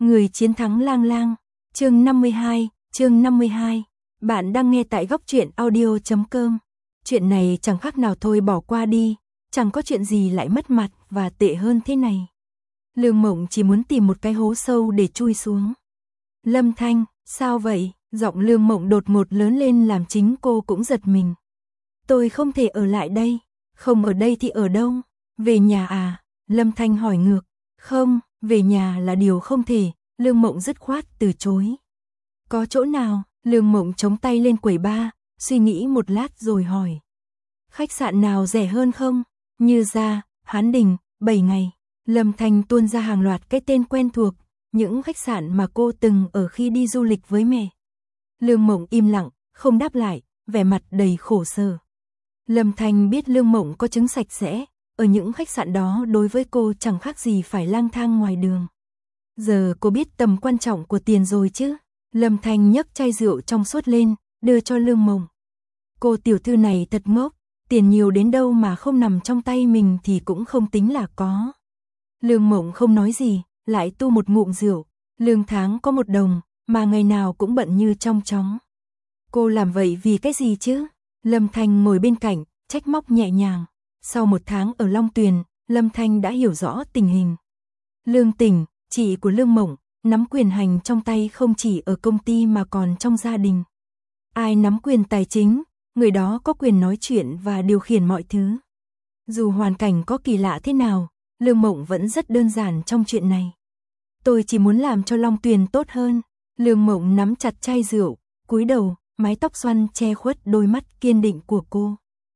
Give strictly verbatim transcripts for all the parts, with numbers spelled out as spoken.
Người chiến thắng lang lang. Chương năm mươi hai, chương năm mươi hai. Bạn đang nghe tại góc truyện audio chấm com. Chuyện này chẳng khác nào thôi bỏ qua đi, chẳng có chuyện gì lại mất mặt và tệ hơn thế này. Lương Mộng chỉ muốn tìm một cái hố sâu để chui xuống. Lâm Thanh, sao vậy? Giọng Lương Mộng đột ngột lớn lên làm chính cô cũng giật mình. Tôi không thể ở lại đây. Không ở đây thì ở đâu? Về nhà à? Lâm Thanh hỏi ngược. Không, về nhà là điều không thể. Lương Mộng dứt khoát từ chối. Có chỗ nào? Lương Mộng chống tay lên quầy bar, suy nghĩ một lát rồi hỏi. Khách sạn nào rẻ hơn không? Như Gia, Hán Đình, bảy ngày. Lâm Thanh tuôn ra hàng loạt cái tên quen thuộc, những khách sạn mà cô từng ở khi đi du lịch với mẹ. Lương Mộng im lặng, không đáp lại, vẻ mặt đầy khổ sở. Lâm Thanh biết Lương Mộng có chứng sạch sẽ, ở những khách sạn đó đối với cô chẳng khác gì phải lang thang ngoài đường. Giờ cô biết tầm quan trọng của tiền rồi chứ. Lâm Thanh nhấc chai rượu trong suốt lên, đưa cho Lương Mộng. Cô tiểu thư này thật ngốc, tiền nhiều đến đâu mà không nằm trong tay mình thì cũng không tính là có. Lương Mộng không nói gì, lại tu một ngụm rượu. Lương tháng có một đồng, mà ngày nào cũng bận như trong chóng. Cô làm vậy vì cái gì chứ? Lâm Thanh ngồi bên cạnh, trách móc nhẹ nhàng. Sau một tháng ở Long Tuyền, Lâm Thanh đã hiểu rõ tình hình. Lương Tỉnh, chị của Lương Mộng, nắm quyền hành trong tay không chỉ ở công ty mà còn trong gia đình. Ai nắm quyền tài chính, người đó có quyền nói chuyện và điều khiển mọi thứ. Dù hoàn cảnh có kỳ lạ thế nào, Lương Mộng vẫn rất đơn giản trong chuyện này. Tôi chỉ muốn làm cho Long Tuyền tốt hơn. Lương Mộng nắm chặt chai rượu, cúi đầu, mái tóc xoăn che khuất đôi mắt kiên định của cô.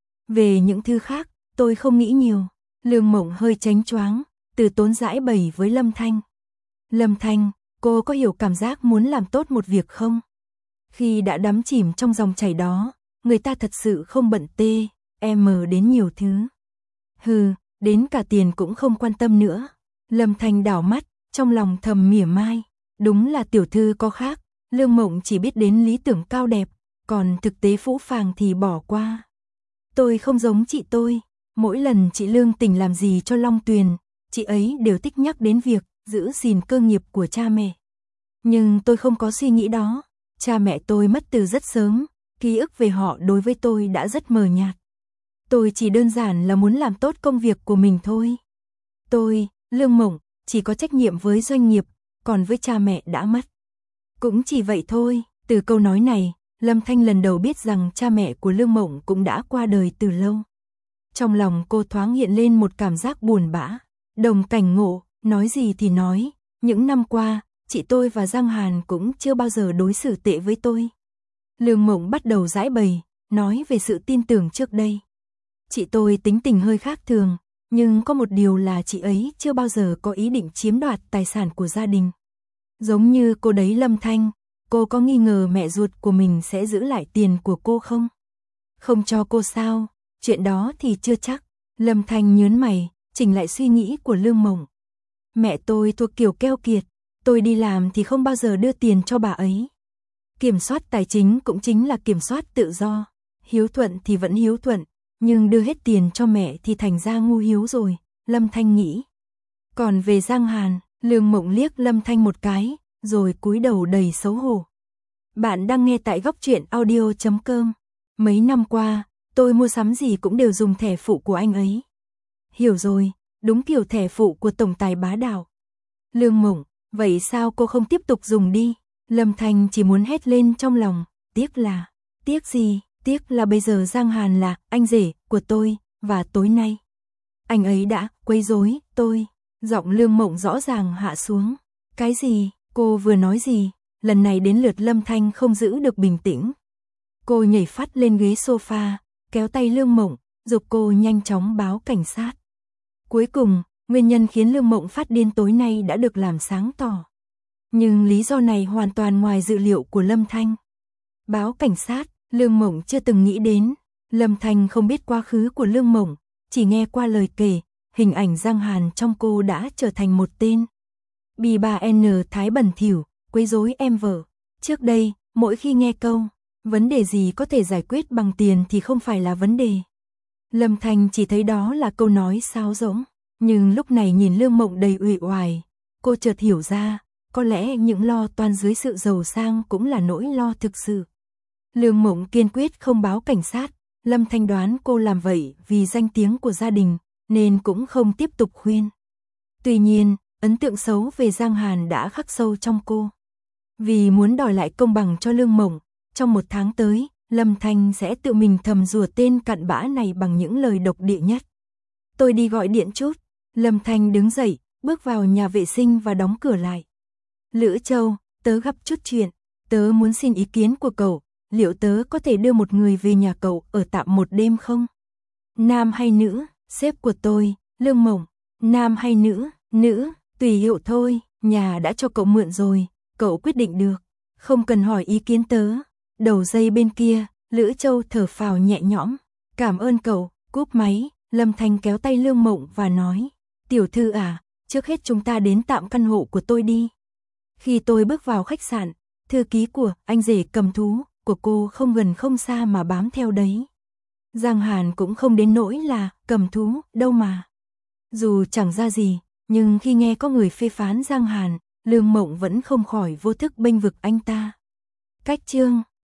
Về những thứ khác, tôi không nghĩ nhiều. Lương Mộng hơi chánh choáng, từ tốn giải bày với Lâm Thanh. Lâm Thanh, cô có hiểu cảm giác muốn làm tốt một việc không? Khi đã đắm chìm trong dòng chảy đó, người ta thật sự không bận tê, em đến nhiều thứ. Hừ, đến cả tiền cũng không quan tâm nữa. Lâm Thanh đảo mắt, trong lòng thầm mỉa mai. Đúng là tiểu thư có khác, Lương Mộng chỉ biết đến lý tưởng cao đẹp, còn thực tế phũ phàng thì bỏ qua. Tôi không giống chị tôi, mỗi lần chị Lương Tỉnh làm gì cho Long Tuyền, chị ấy đều thích nhắc đến việc giữ gìn cơ nghiệp của cha mẹ. Nhưng tôi không có suy nghĩ đó, cha mẹ tôi mất từ rất sớm, ký ức về họ đối với tôi đã rất mờ nhạt. Tôi chỉ đơn giản là muốn làm tốt công việc của mình thôi. Tôi, Lương Mộng, chỉ có trách nhiệm với doanh nghiệp, còn với cha mẹ đã mất. Cũng chỉ vậy thôi. Từ câu nói này, Lâm Thanh lần đầu biết rằng cha mẹ của Lương Mộng cũng đã qua đời từ lâu. Trong lòng cô thoáng hiện lên một cảm giác buồn bã. Đồng cảnh ngộ, nói gì thì nói, những năm qua, chị tôi và Giang Hàn cũng chưa bao giờ đối xử tệ với tôi. Lương Mộng bắt đầu giải bày, nói về sự tin tưởng trước đây. Chị tôi tính tình hơi khác thường, nhưng có một điều là chị ấy chưa bao giờ có ý định chiếm đoạt tài sản của gia đình. Giống như cô đấy Lâm Thanh, cô có nghi ngờ mẹ ruột của mình sẽ giữ lại tiền của cô không? Không cho cô sao? Chuyện đó thì chưa chắc. Lâm Thanh nhớn mày, chỉnh lại suy nghĩ của Lương Mộng. Mẹ tôi thuộc kiểu keo kiệt, tôi đi làm thì không bao giờ đưa tiền cho bà ấy. Kiểm soát tài chính cũng chính là kiểm soát tự do. Hiếu thuận thì vẫn hiếu thuận, nhưng đưa hết tiền cho mẹ thì thành ra ngu hiếu rồi, Lâm Thanh nghĩ. Còn về Giang Hàn, Lương Mộng liếc Lâm Thanh một cái, rồi cúi đầu đầy xấu hổ. Bạn đang nghe tại góc truyện audio chấm com. Mấy năm qua, tôi mua sắm gì cũng đều dùng thẻ phụ của anh ấy. Hiểu rồi, đúng kiểu thẻ phụ của tổng tài bá đạo. Lương Mộng, vậy sao cô không tiếp tục dùng đi? Lâm Thanh chỉ muốn hét lên trong lòng, tiếc là, tiếc gì? Tiếc là bây giờ Giang Hàn là anh rể của tôi, và tối nay anh ấy đã quấy rối tôi. Giọng Lương Mộng rõ ràng hạ xuống. Cái gì? Cô vừa nói gì? Lần này đến lượt Lâm Thanh không giữ được bình tĩnh. Cô nhảy phát lên ghế sofa, kéo tay Lương Mộng, giục cô nhanh chóng báo cảnh sát. Cuối cùng, nguyên nhân khiến Lương Mộng phát điên tối nay đã được làm sáng tỏ. Nhưng lý do này hoàn toàn ngoài dự liệu của Lâm Thanh. Báo cảnh sát, Lương Mộng chưa từng nghĩ đến. Lâm Thanh không biết quá khứ của Lương Mộng, chỉ nghe qua lời kể, hình ảnh Giang Hàn trong cô đã trở thành một tên. Bì bà N thái bẩn thỉu, quấy rối em vợ. Trước đây, mỗi khi nghe câu, vấn đề gì có thể giải quyết bằng tiền thì không phải là vấn đề. Lâm Thanh chỉ thấy đó là câu nói sáo rỗng. Nhưng lúc này nhìn Lương Mộng đầy uể oải, cô chợt hiểu ra, có lẽ những lo toan dưới sự giàu sang cũng là nỗi lo thực sự. Lương Mộng kiên quyết không báo cảnh sát, Lâm Thanh đoán cô làm vậy vì danh tiếng của gia đình, nên cũng không tiếp tục khuyên. Tuy nhiên, ấn tượng xấu về Giang Hàn đã khắc sâu trong cô. Vì muốn đòi lại công bằng cho Lương Mộng, trong một tháng tới, Lâm Thanh sẽ tự mình thầm rủa tên cặn bã này bằng những lời độc địa nhất. Tôi đi gọi điện chút. Lâm Thanh đứng dậy, bước vào nhà vệ sinh và đóng cửa lại. Lữ Châu, tớ gặp chút chuyện, tớ muốn xin ý kiến của cậu, liệu tớ có thể đưa một người về nhà cậu ở tạm một đêm không? Nam hay nữ? Sếp của tôi, Lương Mộng. Nam hay nữ? Nữ, tùy hiệu thôi, nhà đã cho cậu mượn rồi, cậu quyết định được, không cần hỏi ý kiến tớ. Đầu dây bên kia, Lữ Châu thở phào nhẹ nhõm. Cảm ơn cậu, cúp máy, Lâm Thanh kéo tay Lương Mộng và nói, tiểu thư à, trước hết chúng ta đến tạm căn hộ của tôi đi. Khi tôi bước vào khách sạn, thư ký của anh rể cầm thú của cô không gần không xa mà bám theo đấy. Giang Hàn cũng không đến nỗi là cầm thú đâu mà. Dù chẳng ra gì, nhưng khi nghe có người phê phán Giang Hàn, Lương Mộng vẫn không khỏi vô thức bênh vực anh ta. Cách chương